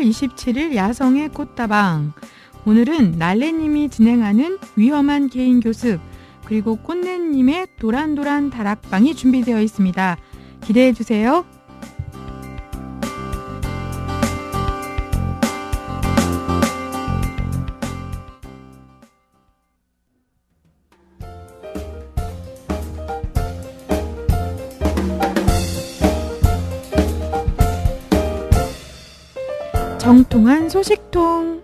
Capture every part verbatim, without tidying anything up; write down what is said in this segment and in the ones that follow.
이십칠일 야성의 꽃다방. 오늘은 날래님이 진행하는 위험한 개인 교습, 그리고 꽃내님의 도란도란 다락방이 준비되어 있습니다. 기대해 주세요. 정통한 소식통.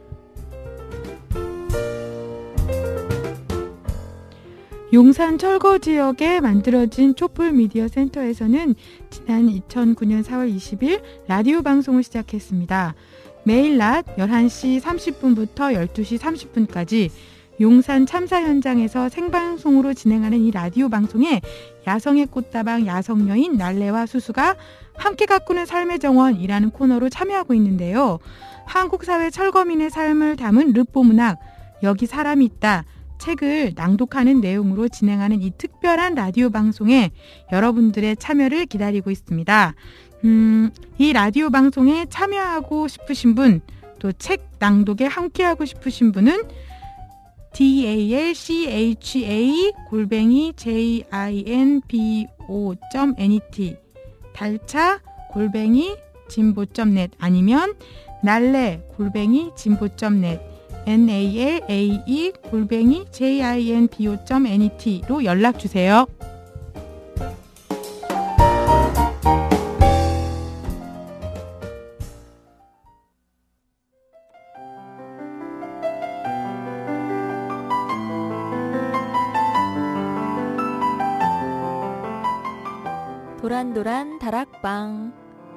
용산 철거 지역에 만들어진 촛불 미디어 센터에서는 지난 이천구년 사월 이십일 라디오 방송을 시작했습니다. 매일 낮 열한 시 삼십 분부터 열두 시 삼십 분까지 용산 참사 현장에서 생방송으로 진행하는 이 라디오 방송에 야성의 꽃다방 야성여인 날래와 수수가 함께 가꾸는 삶의 정원이라는 코너로 참여하고 있는데요. 한국 사회 철거민의 삶을 담은 르포문학 여기 사람이 있다 책을 낭독하는 내용으로 진행하는 이 특별한 라디오 방송에 여러분들의 참여를 기다리고 있습니다. 음, 이 라디오 방송에 참여하고 싶으신 분, 또 책 낭독에 함께하고 싶으신 분은 달cha 골뱅이 jinbo.net 달차 골뱅이 진보.net 아니면 날래 골뱅이 진보.net nalae 골뱅이 jinbo.net로 연락주세요. 도란도란 다락방.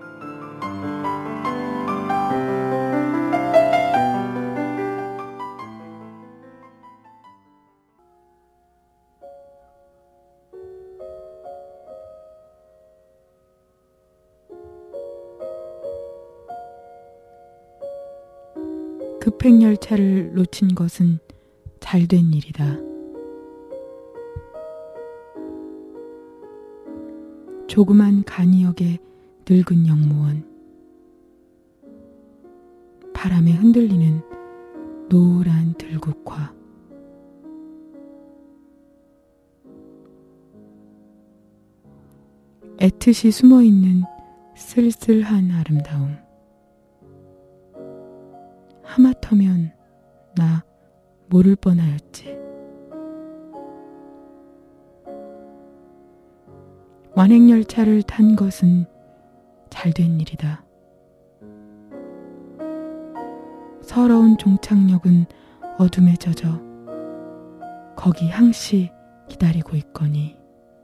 급행열차를 놓친 것은 잘된 일이다. 조그만 간이역의 늙은 영무원, 바람에 흔들리는 노란 들국화, 애틋이 숨어있는 쓸쓸한 아름다움. 하마터면 나 모를 뻔하였지. 완행열차를 탄 것은 잘된 일이다. 서러운 종착역은 어둠에 젖어 거기 항시 기다리고 있거니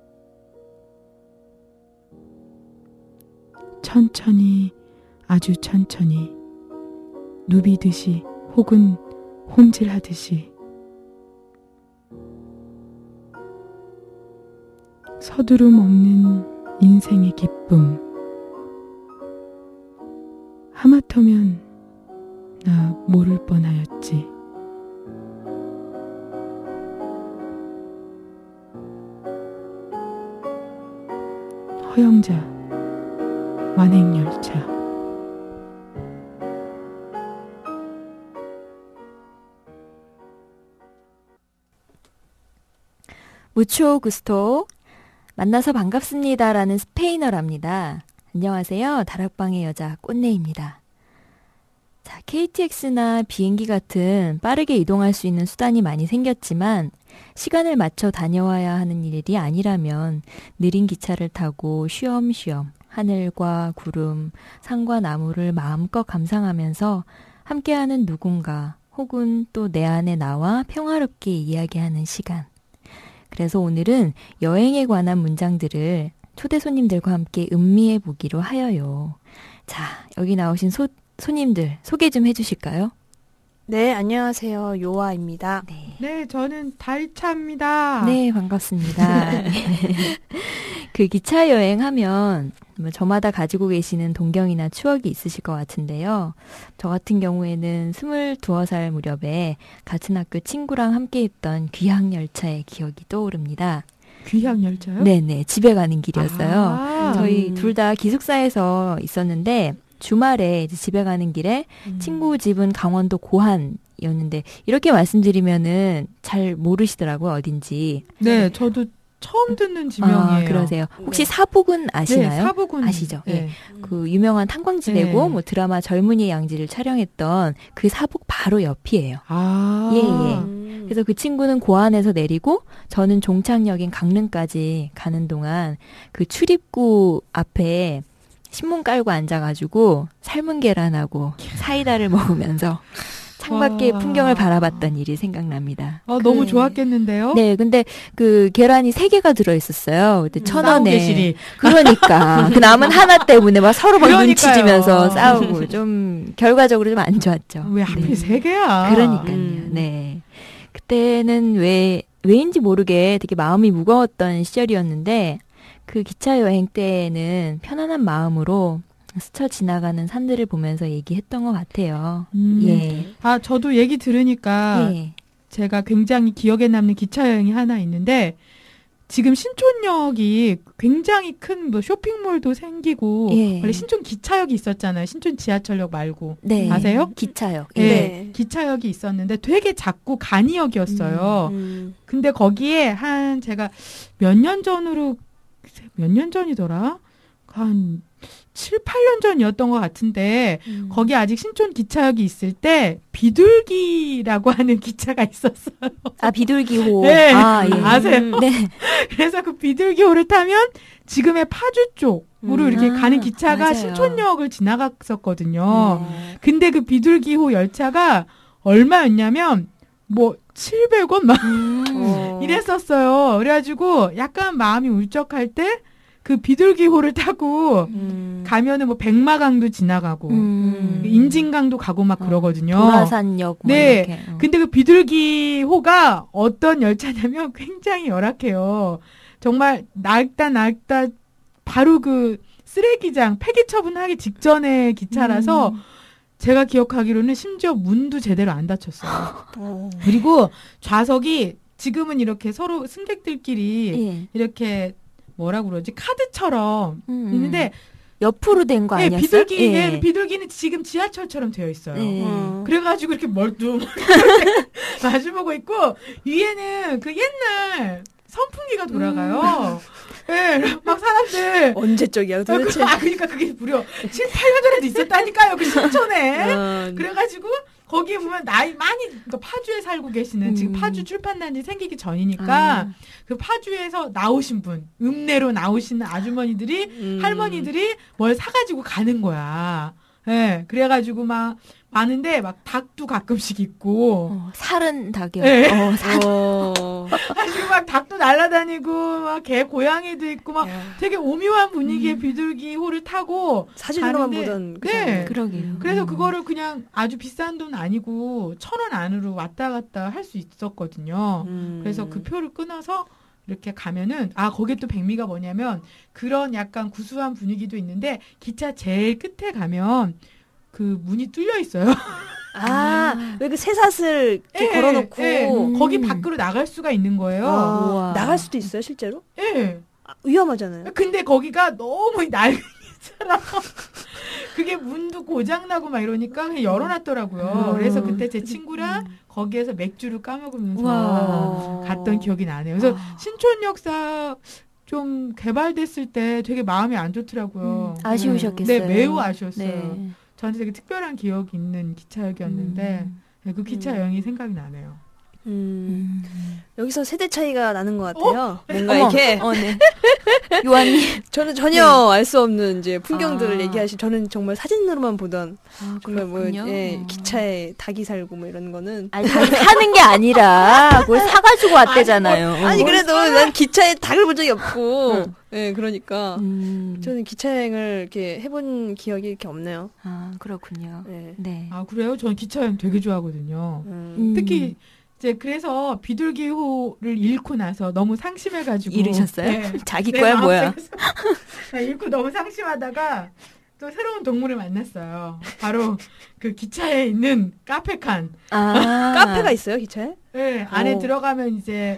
천천히 아주 천천히 누비듯이 혹은 홈질하듯이 서두름 없는 인생의 기쁨. 하마터면 나 모를 뻔하였지. 허영자 완행열차. 무초 구스토 만나서 반갑습니다라는 스페인어랍니다. 안녕하세요. 다락방의 여자 꽃내입니다. 자, 케이티엑스나 비행기 같은 빠르게 이동할 수 있는 수단이 많이 생겼지만 시간을 맞춰 다녀와야 하는 일이 아니라면 느린 기차를 타고 쉬엄쉬엄 하늘과 구름, 산과 나무를 마음껏 감상하면서 함께하는 누군가 혹은 또 내 안에 나와 평화롭게 이야기하는 시간. 그래서 오늘은 여행에 관한 문장들을 초대 손님들과 함께 음미해 보기로 하여요. 자, 여기 나오신 소, 손님들 소개 좀 해주실까요? 네, 안녕하세요. 요아입니다. 네, 네, 저는 달차입니다. 네, 반갑습니다. 그 기차 여행하면 뭐 저마다 가지고 계시는 동경이나 추억이 있으실 것 같은데요. 저 같은 경우에는 스물두어 살 무렵에 같은 학교 친구랑 함께 했던 귀향열차의 기억이 떠오릅니다. 귀향열차요? 네네, 집에 가는 길이었어요. 아, 저희 음. 둘 다 기숙사에서 있었는데 주말에 이제 집에 가는 길에 음. 친구 집은 강원도 고한이었는데 이렇게 말씀드리면은 잘 모르시더라고요. 어딘지. 네, 저도 처음 듣는 지명이에요. 아, 그러세요. 혹시 네. 사북은 아시나요? 네, 사북은 아시죠? 네. 예. 그 유명한 탄광지대고 네. 뭐 드라마 젊은이의 양지를 촬영했던 그 사북 바로 옆이에요. 아, 예, 예. 음. 그래서 그 친구는 고안에서 내리고 저는 종착역인 강릉까지 가는 동안 그 출입구 앞에 신문 깔고 앉아가지고 삶은 계란하고 사이다를 먹으면서 창밖의 와. 풍경을 바라봤던 일이 생각납니다. 아, 너무 그래. 좋았겠는데요? 네, 근데 그 계란이 세 개가 들어있었어요. 그때 천 싸우고 원에. 계시리. 그러니까 그 남은 하나 때문에 막 서로 막 그러니까요. 눈치 주면서 싸우고 좀 결과적으로 좀 안 좋았죠. 왜 하필 네. 세 개야? 그러니까요. 음. 네. 그때는 왜 왜인지 모르게 되게 마음이 무거웠던 시절이었는데 그 기차 여행 때는 편안한 마음으로 스쳐 지나가는 산들을 보면서 얘기했던 것 같아요. 음. 예. 아, 저도 얘기 들으니까 예. 제가 굉장히 기억에 남는 기차 여행이 하나 있는데 지금 신촌역이 굉장히 큰 뭐 쇼핑몰도 생기고 예. 원래 신촌 기차역이 있었잖아요. 신촌 지하철역 말고. 네. 아세요? 기차요. 네. 예. 네. 기차역이 있었는데 되게 작고 간이역이었어요. 음. 근데 거기에 한 제가 몇 년 전으로 몇 년 전이더라? 한 칠, 팔 년 전이었던 것 같은데 음. 거기 아직 신촌 기차역이 있을 때 비둘기라고 하는 기차가 있었어요. 아 비둘기호. 네. 아 예. 아세요? 네. 그래서 그 비둘기호를 타면 지금의 파주 쪽으로 음. 이렇게 아, 가는 기차가 맞아요. 신촌역을 지나갔었거든요. 네. 근데 그 비둘기호 열차가 얼마였냐면 뭐 칠백 원 막 음. 어. 이랬었어요. 그래가지고 약간 마음이 울적할 때 그 비둘기호를 타고 음. 가면은 뭐 백마강도 지나가고 음. 인진강도 가고 막 어, 그러거든요. 도라산역 뭐 네. 이렇게. 어. 근데 그 비둘기호가 어떤 열차냐면 굉장히 열악해요. 정말 낡다 낡다 바로 그 쓰레기장 폐기 처분하기 직전의 기차라서 음. 제가 기억하기로는 심지어 문도 제대로 안 닫혔어요. 어. 그리고 좌석이 지금은 이렇게 서로 승객들끼리 예. 이렇게 뭐라 그러지 카드처럼 음. 있는데 옆으로 된 거 예, 아니었어요? 비둘기 예. 예, 비둘기는 지금 지하철처럼 되어 있어요. 예. 어. 그래가지고 이렇게 멀뚱 마주보고 있고 위에는 그 옛날 선풍기가 돌아가요. 예, 막 사람들 언제적이야 도대체? 아, 그러니까 그게 무려 칠, 팔 년 전에도 있었다니까요. 그 신촌에. 어. 그래가지고 거기에 보면 나이 많이 그러니까 파주에 살고 계시는 지금 음. 파주 출판단이 생기기 전이니까 아. 그 파주에서 나오신 분 읍내로 나오시는 아주머니들이 음. 할머니들이 뭘 사가지고 가는 거야. 예, 그래가지고 막 많은데 막 닭도 가끔씩 있고 어, 살은 닭이요. 예. 어, 살. 어. 사실 막 닭도 날아다니고 막 개 고양이도 있고 막 야, 되게 오묘한 분위기의 비둘기호를 타고 사진으로만 가는데, 보던 그 네. 장면. 그러게요. 그래서 음. 그거를 그냥 아주 비싼 돈 아니고 천 원 안으로 왔다 갔다 할 수 있었거든요. 음. 그래서 그 표를 끊어서 이렇게 가면은 아 거기에 또 백미가 뭐냐면 그런 약간 구수한 분위기도 있는데 기차 제일 끝에 가면 그 문이 뚫려 있어요. 아, 왜 그 쇠사슬 이렇게 예, 걸어놓고 예. 음. 거기 밖으로 나갈 수가 있는 거예요. 아, 우와. 나갈 수도 있어요 실제로? 예. 아, 위험하잖아요. 근데 거기가 너무 낡은 기차라 그게 문도 고장나고 막 이러니까 그냥 열어놨더라고요. 음. 그래서 그때 제 친구랑 거기에서 맥주를 까먹으면서 우와. 갔던 기억이 나네요. 그래서 아. 신촌역사 좀 개발됐을 때 되게 마음이 안 좋더라고요. 음, 아쉬우셨겠어요. 네, 매우 아쉬웠어요. 네. 저한테 되게 특별한 기억이 있는 기차역이었는데 음. 네, 그 기차 음. 여행이 생각이 나네요. 음. 음. 여기서 세대 차이가 나는 것 같아요. 뭔가 어머, 이렇게 어, 네. 요한님. 저는 전혀 알 수 없는 이제 풍경들을 아. 얘기하시. 저는 정말 사진으로만 보던 아, 정말 뭐 그렇군요. 예, 기차에 닭이 살고 뭐 이런 거는 아니, 닭이 사는 게 아니라 그걸 사가지고 왔대잖아요. 아니 어. 그래도 난 기차에 닭을 본 적이 없고 응. 예 그러니까 음. 저는 기차 여행을 이렇게 해본 기억이 이렇게 없네요. 아, 그렇군요. 예. 네. 아 그래요? 저는 기차 여행 되게 좋아하거든요. 음. 음. 특히 이제 그래서 비둘기호를 잃고 나서 너무 상심해가지고 잃으셨어요? 네. 자기 내 거야, 뭐야? 마음속에서 나 잃고 너무 상심하다가 또 새로운 동물을 만났어요. 바로 그 기차에 있는 카페칸. 아. 카페가 있어요 기차에? 네, 안에 오. 들어가면 이제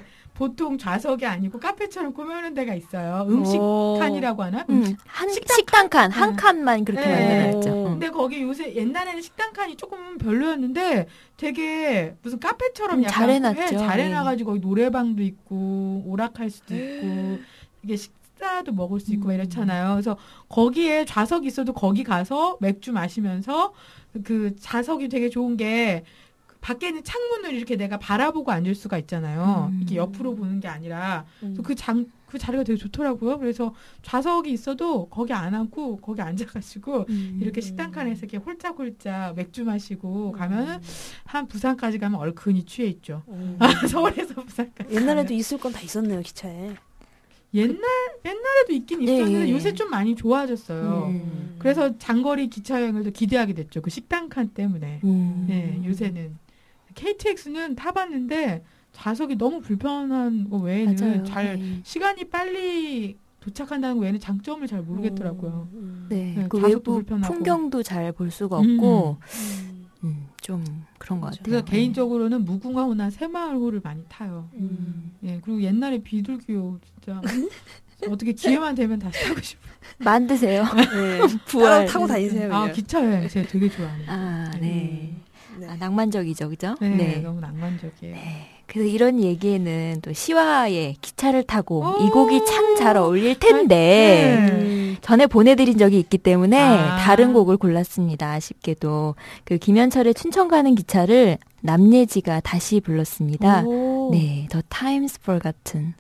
보통 좌석이 아니고 카페처럼 꾸며놓은 데가 있어요. 음식칸이라고 하나? 음, 한 식당, 식당 칸, 한 네. 칸만 그렇게 네. 만들어놨죠. 근데 거기 요새 옛날에는 식당 칸이 조금 별로였는데 되게 무슨 카페처럼 음, 약간 잘해놨죠. 네, 잘해놔가지고 거기 노래방도 있고 오락할 수도 있고 이게 식사도 먹을 수 있고 막 이렇잖아요. 그래서 거기에 좌석이 있어도 거기 가서 맥주 마시면서 그 좌석이 되게 좋은 게 밖에 있는 창문을 이렇게 내가 바라보고 앉을 수가 있잖아요. 음. 이렇게 옆으로 보는 게 아니라 음. 그 장, 그 자리가 되게 좋더라고요. 그래서 좌석이 있어도 거기 안 앉고 거기 앉아가지고 음. 이렇게 식당칸에서 이렇게 홀짝홀짝 맥주 마시고 가면은 한 부산까지 가면 얼큰이 취해 있죠. 음. 서울에서 부산까지. 옛날에도 가면. 있을 건 다 있었네요, 기차에. 옛날 옛날에도 있긴 있었는데 예, 예. 요새 좀 많이 좋아졌어요. 음. 그래서 장거리 기차 여행을 더 기대하게 됐죠. 그 식당칸 때문에. 음. 네, 요새는 케이티엑스는 타봤는데 좌석이 너무 불편한 거 외에는 맞아요. 잘 네. 시간이 빨리 도착한다는 거 외에는 장점을 잘 모르겠더라고요. 음. 네, 네, 그 좌석도 외부 불편하고. 풍경도 잘 볼 수가 음. 없고 음. 음, 좀 그런 것 맞아요. 같아요. 그래서 개인적으로는 무궁화호나 새마을호를 많이 타요. 음. 예, 그리고 옛날에 비둘기호 진짜 어떻게 기회만 되면 다시 타고 싶어요. 만드세요. 네. 부활. 따로 타고 다니세요, 그냥. 아, 기차 여행 제가 되게 좋아해요. 아, 네. 네. 아, 낭만적이죠, 그죠? 네, 너무 낭만적이에요. 네. 그래서 이런 얘기에는 또 시와의 기차를 타고 오! 이 곡이 참 잘 어울릴 텐데 네. 음. 전에 보내드린 적이 있기 때문에 아. 다른 곡을 골랐습니다. 아쉽게도 그 김현철의 춘천 가는 기차를 남예지가 다시 불렀습니다. 오. 네, The Times Forgotten.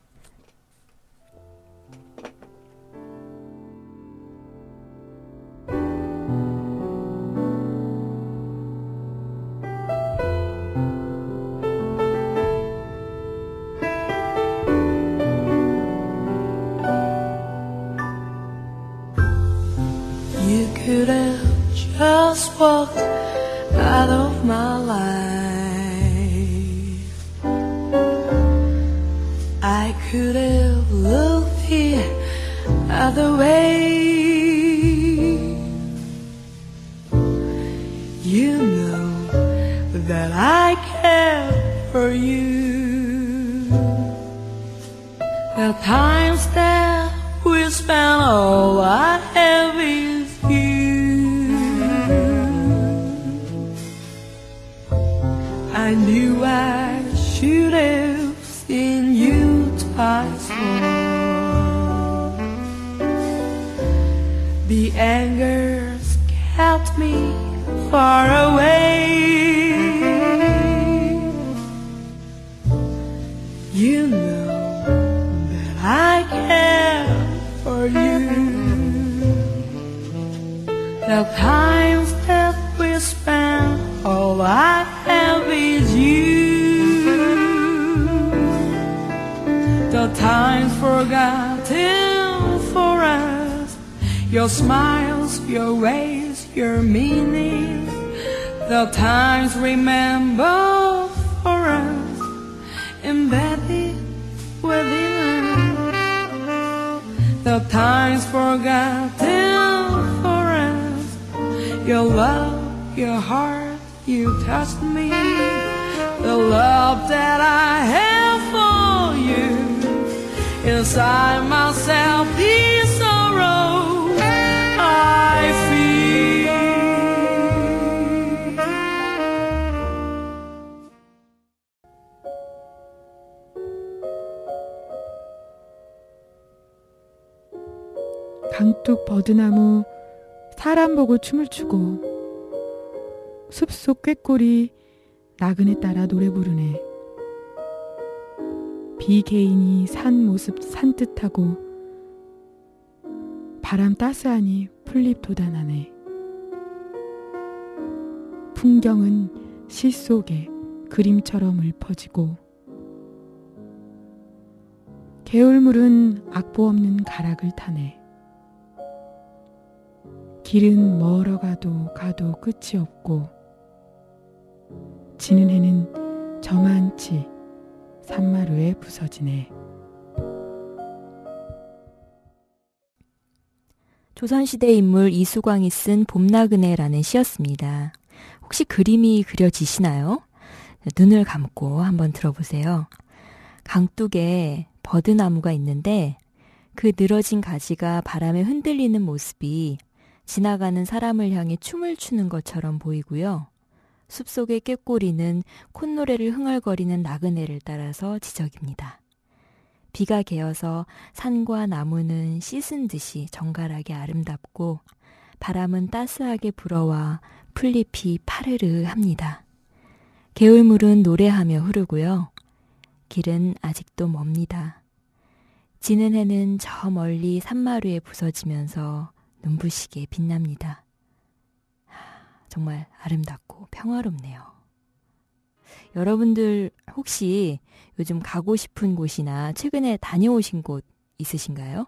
You could have just walked out of my life. I could have looked the other way. You know that I care for you. The times that we spent, all I have is you. I knew I should have seen you twice more. The anger's kept me far away. You know that I care for you. The times that we spent, all I have is you. The times forgotten for us, your smiles, your ways, your meaning. The times remembered for us, embedded within us. The times forgotten for us, your love, your heart, you touched me. The love that I have for you, inside myself, the sorrow I feel. 강둑 버드나무 사람 보고 춤을 추고 숲속 꾀꼬리 나그네 따라 노래 부르네. 비개인이 산 모습 산뜻하고 바람 따스하니 풀잎 돋아나네. 풍경은 시 속에 그림처럼 읊어지고 개울물은 악보 없는 가락을 타네. 길은 멀어 가도 가도 끝이 없고 지는 해는 저만치 산마루에 부서지네. 조선시대 인물 이수광이 쓴 봄나그네라는 시였습니다. 혹시 그림이 그려지시나요? 눈을 감고 한번 들어보세요. 강둑에 버드나무가 있는데 그 늘어진 가지가 바람에 흔들리는 모습이 지나가는 사람을 향해 춤을 추는 것처럼 보이고요. 숲속의 꾀꼬리는 콧노래를 흥얼거리는 나그네를 따라서 지저귀입니다. 비가 개어서 산과 나무는 씻은 듯이 정갈하게 아름답고 바람은 따스하게 불어와 풀잎이 파르르 합니다. 개울물은 노래하며 흐르고요. 길은 아직도 멉니다. 지는 해는 저 멀리 산마루에 부서지면서 눈부시게 빛납니다. 정말 아름답고 평화롭네요. 여러분들 혹시 요즘 가고 싶은 곳이나 최근에 다녀오신 곳 있으신가요?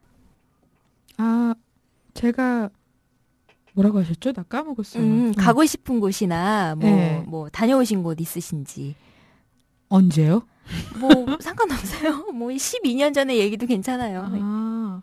아, 제가 뭐라고 하셨죠? 나 까먹었어요. 음, 음. 가고 싶은 곳이나 뭐, 네. 뭐 다녀오신 곳 있으신지. 언제요? 뭐 상관없어요. 뭐 십이 년 전에 얘기도 괜찮아요. 아,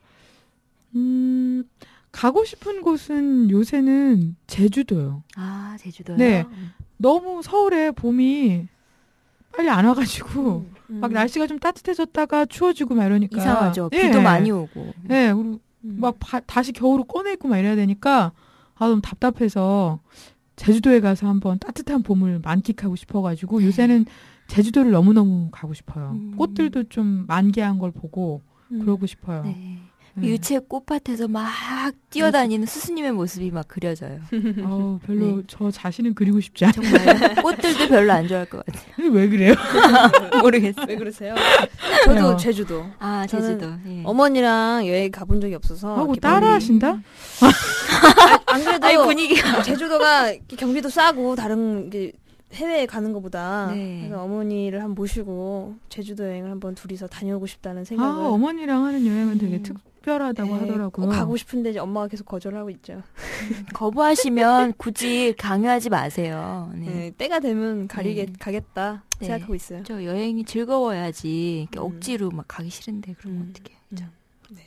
음, 가고 싶은 곳은 요새는 제주도요. 아, 제주도요? 네. 너무 서울에 봄이 빨리 안 와가지고 음. 막 날씨가 좀 따뜻해졌다가 추워지고 막 이러니까 이상하죠. 예. 비도 많이 오고. 네, 그리고 음. 막 바, 다시 겨울로 꺼내고 막 이래야 되니까 아 너무 답답해서 제주도에 가서 한번 따뜻한 봄을 만끽하고 싶어가지고 네. 요새는 제주도를 너무너무 가고 싶어요. 음. 꽃들도 좀 만개한 걸 보고 음. 그러고 싶어요. 네. 네. 유채 꽃밭에서 막 뛰어다니는 스스님의 모습이 막 그려져요. 어, 별로 네. 저 자신은 그리고 싶지 않아요. 정말 꽃들도 별로 안 좋아할 것 같아요. 왜 그래요? 모르겠어요. 왜 그러세요? 저도 그래요. 제주도. 아, 저는 제주도. 예. 어머니랑 여행 가본 적이 없어서. 하고 이렇게 따라 멀리- 하신다? 아, 안 그래도 아니, 분위기가. 제주도가 이렇게 경비도 싸고 다른 게 해외에 가는 것보다 네. 그래서 어머니를 한번 모시고 제주도 여행을 한번 둘이서 다녀오고 싶다는 아, 생각을. 어머니랑 하는 여행은 되게 음. 특별하다고 네, 하더라고요. 꼭 가고 싶은데 이제 엄마가 계속 거절하고 있죠. 거부하시면 굳이 강요하지 마세요. 네. 네, 때가 되면 가리게 네. 가겠다 네. 생각하고 있어요. 저 여행이 즐거워야지 이렇게 음. 억지로 막 가기 싫은데 그러면 음. 어떡해요. 그죠? 네.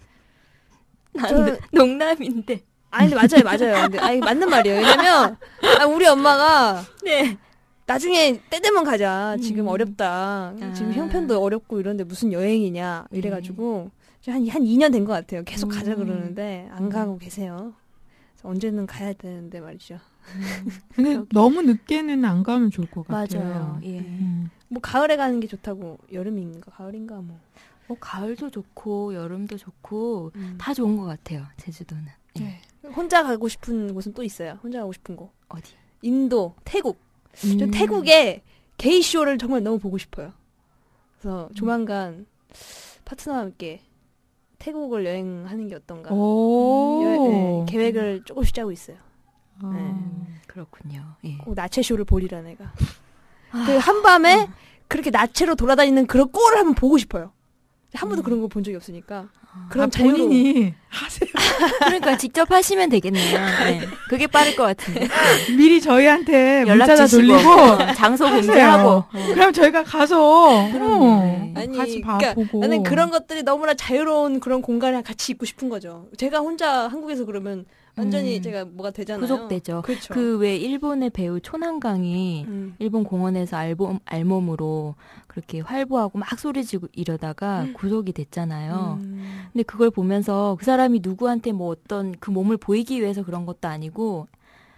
난 저는- 농담인데. 아니 근데 맞아요, 맞아요. 근데 아니 맞는 말이에요. 왜냐면 아, 우리 엄마가 네. 나중에 때 되면 가자. 지금 음. 어렵다. 지금 아. 형편도 어렵고 이런데 무슨 여행이냐 이래가지고 한 한 이 년 된 것 같아요. 계속 가자 음. 그러는데 안 음. 가고 계세요. 그래서 언제는 가야 되는데 말이죠. 근데 그러게. 너무 늦게는 안 가면 좋을 것 같아요. 맞아요. 예. 음. 뭐 가을에 가는 게 좋다고 여름인가 가을인가 뭐. 뭐 가을도 좋고 여름도 좋고 음. 다 좋은 것 같아요. 제주도는. 예. 네. 혼자 가고 싶은 곳은 또 있어요. 혼자 가고 싶은 곳. 어디? 인도, 태국. 저 음. 태국의 게이쇼를 정말 너무 보고 싶어요. 그래서 조만간 파트너와 함께 태국을 여행하는 게 어떤가. 오. 여- 네, 계획을 조금씩 짜고 있어요. 아. 네. 음, 그렇군요. 예. 꼭 나체쇼를 보리라 내가. 그 한밤에 그렇게 나체로 돌아다니는 그런 꼴을 한번 보고 싶어요. 한 번도 음. 그런 거 본 적이 없으니까. 아, 그런 자유로움. 본인이 하세요. 그러니까 직접 하시면 되겠네요. 네. 그게 빠를 것 같은데. 미리 저희한테 연락 문자다 주시고 돌리고 어, 장소 하세요. 공개하고. 어. 그럼 저희가 가서 그럼요. 어, 네. 아니, 같이 봐 그러니까 보고 나는 그런 것들이 너무나 자유로운 그런 공간에 같이 있고 싶은 거죠. 제가 혼자 한국에서 그러면 완전히 음. 제가 뭐가 되잖아요. 구속되죠. 그렇죠. 그 왜 일본의 배우 초난강이 음. 일본 공원에서 알몸, 알몸으로 그렇게 활보하고 막 소리지고 이러다가 음. 구속이 됐잖아요. 음. 근데 그걸 보면서 그 사람이 누구한테 뭐 어떤 그 몸을 보이기 위해서 그런 것도 아니고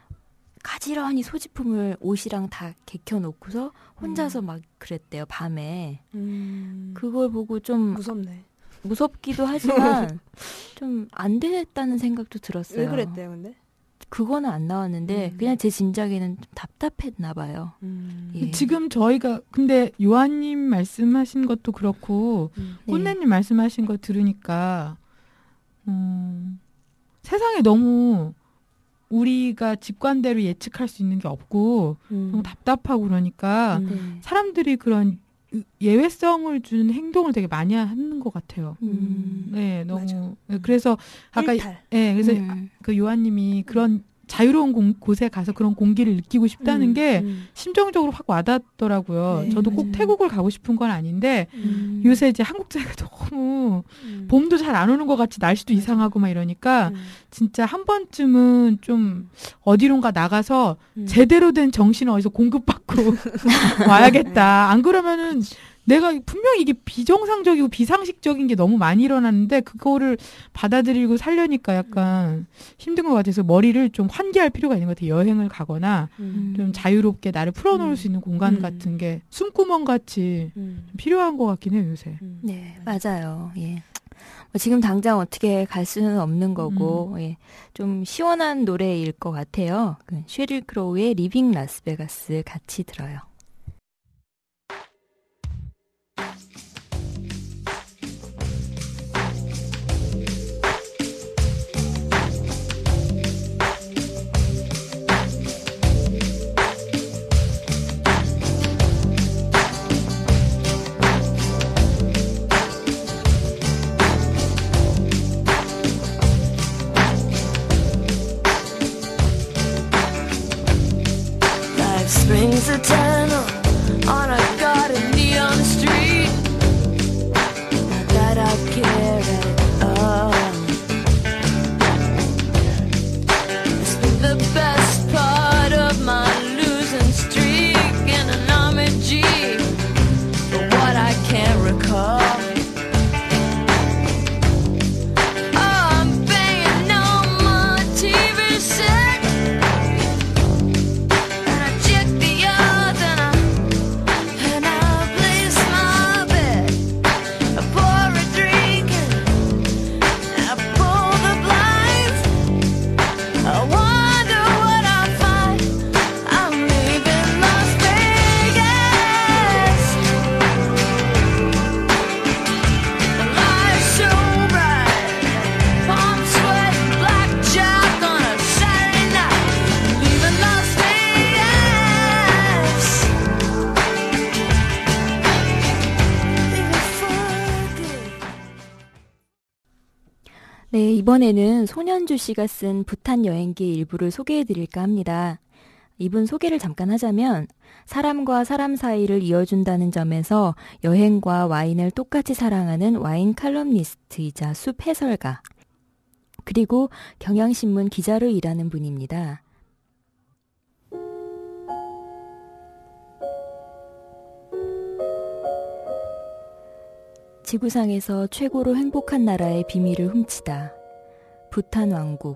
가지런히 소지품을 옷이랑 다 개켜놓고서 혼자서 막 그랬대요, 밤에. 음. 그걸 보고 좀 무섭네. 무섭기도 하지만 좀 안 됐다는 생각도 들었어요. 왜 그랬대요, 근데? 그거는 안 나왔는데 음. 그냥 제 짐작에는 좀 답답했나 봐요. 음. 예. 지금 저희가 근데 요한님 말씀하신 것도 그렇고 음. 네. 꽃내님 말씀하신 거 들으니까 음, 세상에 너무 우리가 직관대로 예측할 수 있는 게 없고 음. 너무 답답하고 그러니까 음. 네. 사람들이 그런 예외성을 주는 행동을 되게 많이 하는 것 같아요. 음. 네, 너무 맞아. 네, 그래서 아까 일탈. 네, 그래서 음. 그 요한님이 그런 자유로운 공, 곳에 가서 그런 공기를 느끼고 싶다는 음. 게 음. 심정적으로 확 와닿더라고요. 네, 저도 꼭 맞아요. 태국을 가고 싶은 건 아닌데 음. 요새 이제 한국 자리가 너무 음. 봄도 잘 안 오는 것 같이 날씨도 맞아. 이상하고 막 이러니까 음. 진짜 한 번쯤은 좀 어디론가 나가서 음. 제대로 된 정신을 어디서 공급받고 와야겠다. 안 그러면은 내가 분명히 이게 비정상적이고 비상식적인 게 너무 많이 일어났는데 그거를 받아들이고 살려니까 약간 힘든 것 같아서 머리를 좀 환기할 필요가 있는 것 같아요. 여행을 가거나 음. 좀 자유롭게 나를 풀어놓을 음. 수 있는 공간 음. 같은 게 숨구멍 같이 음. 좀 필요한 것 같긴 해요, 요새. 음. 네, 맞아요. 예. 뭐 지금 당장 어떻게 갈 수는 없는 거고, 음. 예. 좀 시원한 노래일 것 같아요. 그 쉐릴 크로우의 리빙 라스베가스 같이 들어요. Springs eternal on a garden neon street. Not that I care at all. It's been the best part of my losing streak in an army jeep, but what I can't recall. 네, 이번에는 손현주 씨가 쓴 부탄 여행기의 일부를 소개해드릴까 합니다. 이분 소개를 잠깐 하자면 사람과 사람 사이를 이어준다는 점에서 여행과 와인을 똑같이 사랑하는 와인 칼럼니스트이자 숲 해설가, 그리고 경향신문 기자로 일하는 분입니다. 지구상에서 최고로 행복한 나라의 비밀을 훔치다. 부탄 왕국.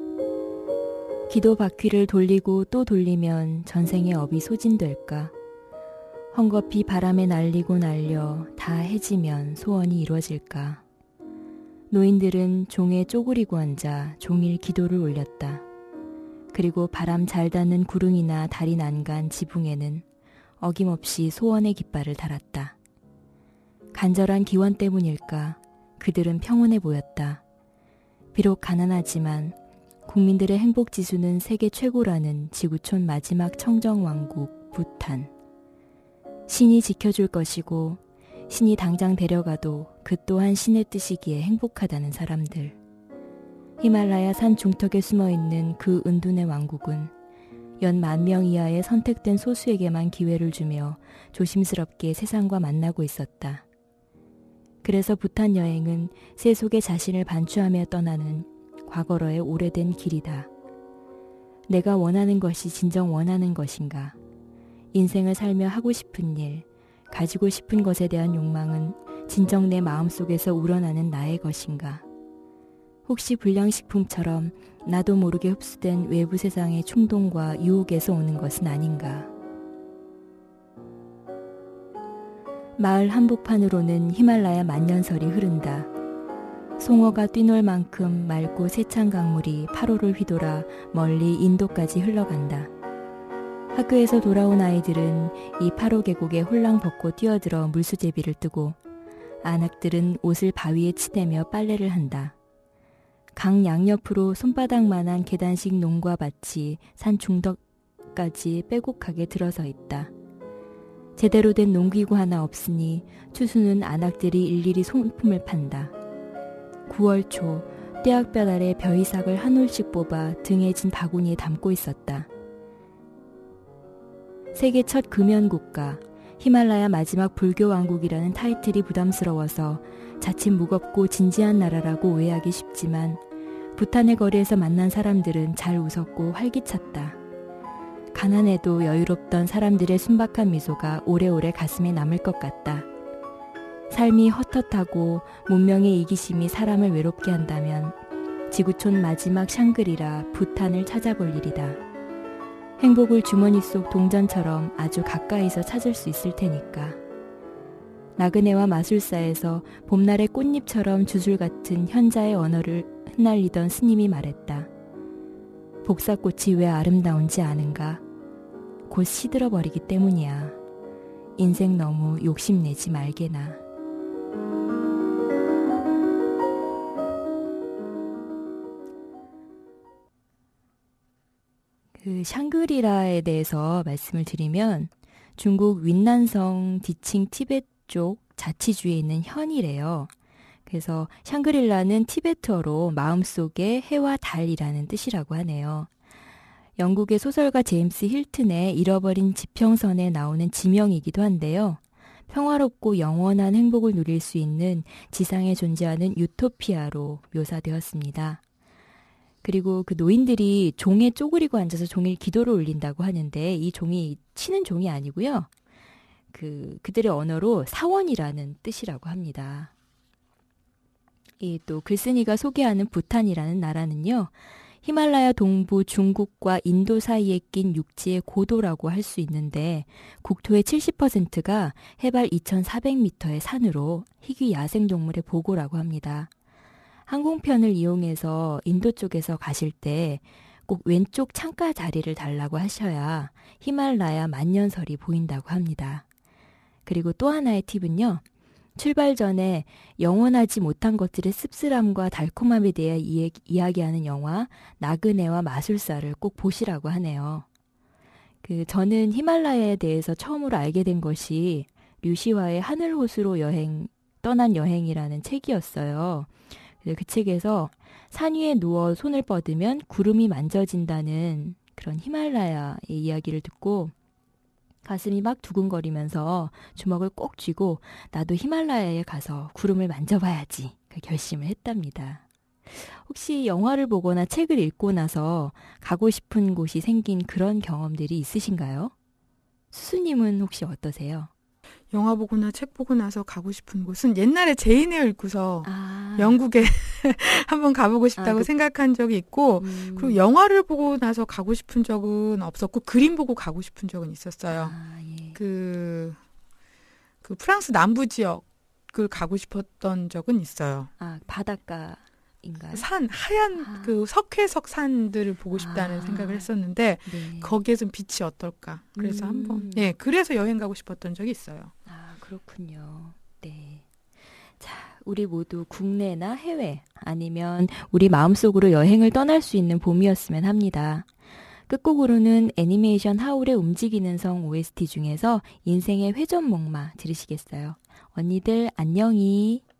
기도 바퀴를 돌리고 또 돌리면 전생의 업이 소진될까. 헝겊이 바람에 날리고 날려 다 해지면 소원이 이루어질까. 노인들은 종에 쪼그리고 앉아 종일 기도를 올렸다. 그리고 바람 잘 닿는 구릉이나 달이 난간 지붕에는 어김없이 소원의 깃발을 달았다. 간절한 기원 때문일까 그들은 평온해 보였다. 비록 가난하지만 국민들의 행복지수는 세계 최고라는 지구촌 마지막 청정왕국 부탄. 신이 지켜줄 것이고 신이 당장 데려가도 그 또한 신의 뜻이기에 행복하다는 사람들. 히말라야 산 중턱에 숨어있는 그 은둔의 왕국은 연 만 명 이하의 선택된 소수에게만 기회를 주며 조심스럽게 세상과 만나고 있었다. 그래서 부탄 여행은 새 속의 자신을 반추하며 떠나는 과거로의 오래된 길이다. 내가 원하는 것이 진정 원하는 것인가? 인생을 살며 하고 싶은 일, 가지고 싶은 것에 대한 욕망은 진정 내 마음속에서 우러나는 나의 것인가? 혹시 불량식품처럼 나도 모르게 흡수된 외부 세상의 충동과 유혹에서 오는 것은 아닌가? 마을 한복판으로는 히말라야 만년설이 흐른다. 송어가 뛰놀 만큼 맑고 세찬 강물이 파로를 휘돌아 멀리 인도까지 흘러간다. 학교에서 돌아온 아이들은 이 파로 계곡에 홀랑 벗고 뛰어들어 물수제비를 뜨고 아낙들은 옷을 바위에 치대며 빨래를 한다. 강 양옆으로 손바닥만한 계단식 농과 밭이 산 중턱까지 빼곡하게 들어서 있다. 제대로 된 농기구 하나 없으니 추수는 아낙들이 일일이 손품을 판다. 구월 초 떼약볕 아래 벼이삭을 한 올씩 뽑아 등에 진 바구니에 담고 있었다. 세계 첫 금연국가, 히말라야 마지막 불교 왕국이라는 타이틀이 부담스러워서 자칫 무겁고 진지한 나라라고 오해하기 쉽지만 부탄의 거리에서 만난 사람들은 잘 웃었고 활기찼다. 가난해도 여유롭던 사람들의 순박한 미소가 오래오래 가슴에 남을 것 같다. 삶이 헛헛하고 문명의 이기심이 사람을 외롭게 한다면 지구촌 마지막 샹그리라 부탄을 찾아볼 일이다. 행복을 주머니 속 동전처럼 아주 가까이서 찾을 수 있을 테니까. 나그네와 마술사에서 봄날의 꽃잎처럼 주술 같은 현자의 언어를 흩날리던 스님이 말했다. 복사꽃이 왜 아름다운지 아는가? 곧 시들어버리기 때문이야. 인생 너무 욕심내지 말게나. 그 샹그리라에 대해서 말씀을 드리면 중국 윈난성 디칭 티베트 쪽 자치주에 있는 현이래요. 그래서 샹그릴라는 티베트어로 마음속의 해와 달이라는 뜻이라고 하네요. 영국의 소설가 제임스 힐튼의 잃어버린 지평선에 나오는 지명이기도 한데요. 평화롭고 영원한 행복을 누릴 수 있는 지상에 존재하는 유토피아로 묘사되었습니다. 그리고 그 노인들이 종에 쪼그리고 앉아서 종일 기도를 올린다고 하는데 이 종이 치는 종이 아니고요. 그 그들의 언어로 사원이라는 뜻이라고 합니다. 이 또 글쓴이가 소개하는 부탄이라는 나라는요. 히말라야 동부 중국과 인도 사이에 낀 육지의 고도라고 할 수 있는데 국토의 칠십 퍼센트가 해발 이천사백 미터의 산으로 희귀 야생동물의 보고라고 합니다. 항공편을 이용해서 인도 쪽에서 가실 때 꼭 왼쪽 창가 자리를 달라고 하셔야 히말라야 만년설이 보인다고 합니다. 그리고 또 하나의 팁은요. 출발 전에 영원하지 못한 것들의 씁쓸함과 달콤함에 대해 이, 이야기하는 영화 나그네와 마술사를 꼭 보시라고 하네요. 그 저는 히말라야에 대해서 처음으로 알게 된 것이 류시화의 하늘호수로 여행 떠난 여행이라는 책이었어요. 그 책에서 산 위에 누워 손을 뻗으면 구름이 만져진다는 그런 히말라야의 이야기를 듣고 가슴이 막 두근거리면서 주먹을 꼭 쥐고 나도 히말라야에 가서 구름을 만져봐야지 그 결심을 했답니다. 혹시 영화를 보거나 책을 읽고 나서 가고 싶은 곳이 생긴 그런 경험들이 있으신가요? 수수님은 혹시 어떠세요? 영화 보거나 책 보고 나서 가고 싶은 곳은 옛날에 제인 에어 읽고서 아. 영국에 한번 가보고 싶다고 아, 그, 생각한 적이 있고 음. 그리고 영화를 보고 나서 가고 싶은 적은 없었고 그림 보고 가고 싶은 적은 있었어요. 아, 예. 그, 그 프랑스 남부 지역을 가고 싶었던 적은 있어요. 아, 바닷가인가요? 산, 하얀 아. 그 석회석 산들을 보고 싶다는 아. 생각을 했었는데 네. 거기에서 빛이 어떨까. 그래서 음. 한번, 예, 그래서 여행 가고 싶었던 적이 있어요. 아, 그렇군요. 네. 자, 우리 모두 국내나 해외 아니면 우리 마음속으로 여행을 떠날 수 있는 봄이었으면 합니다. 끝곡으로는 애니메이션 하울의 움직이는 성 오에스티 중에서 인생의 회전목마 들으시겠어요? 언니들 안녕히.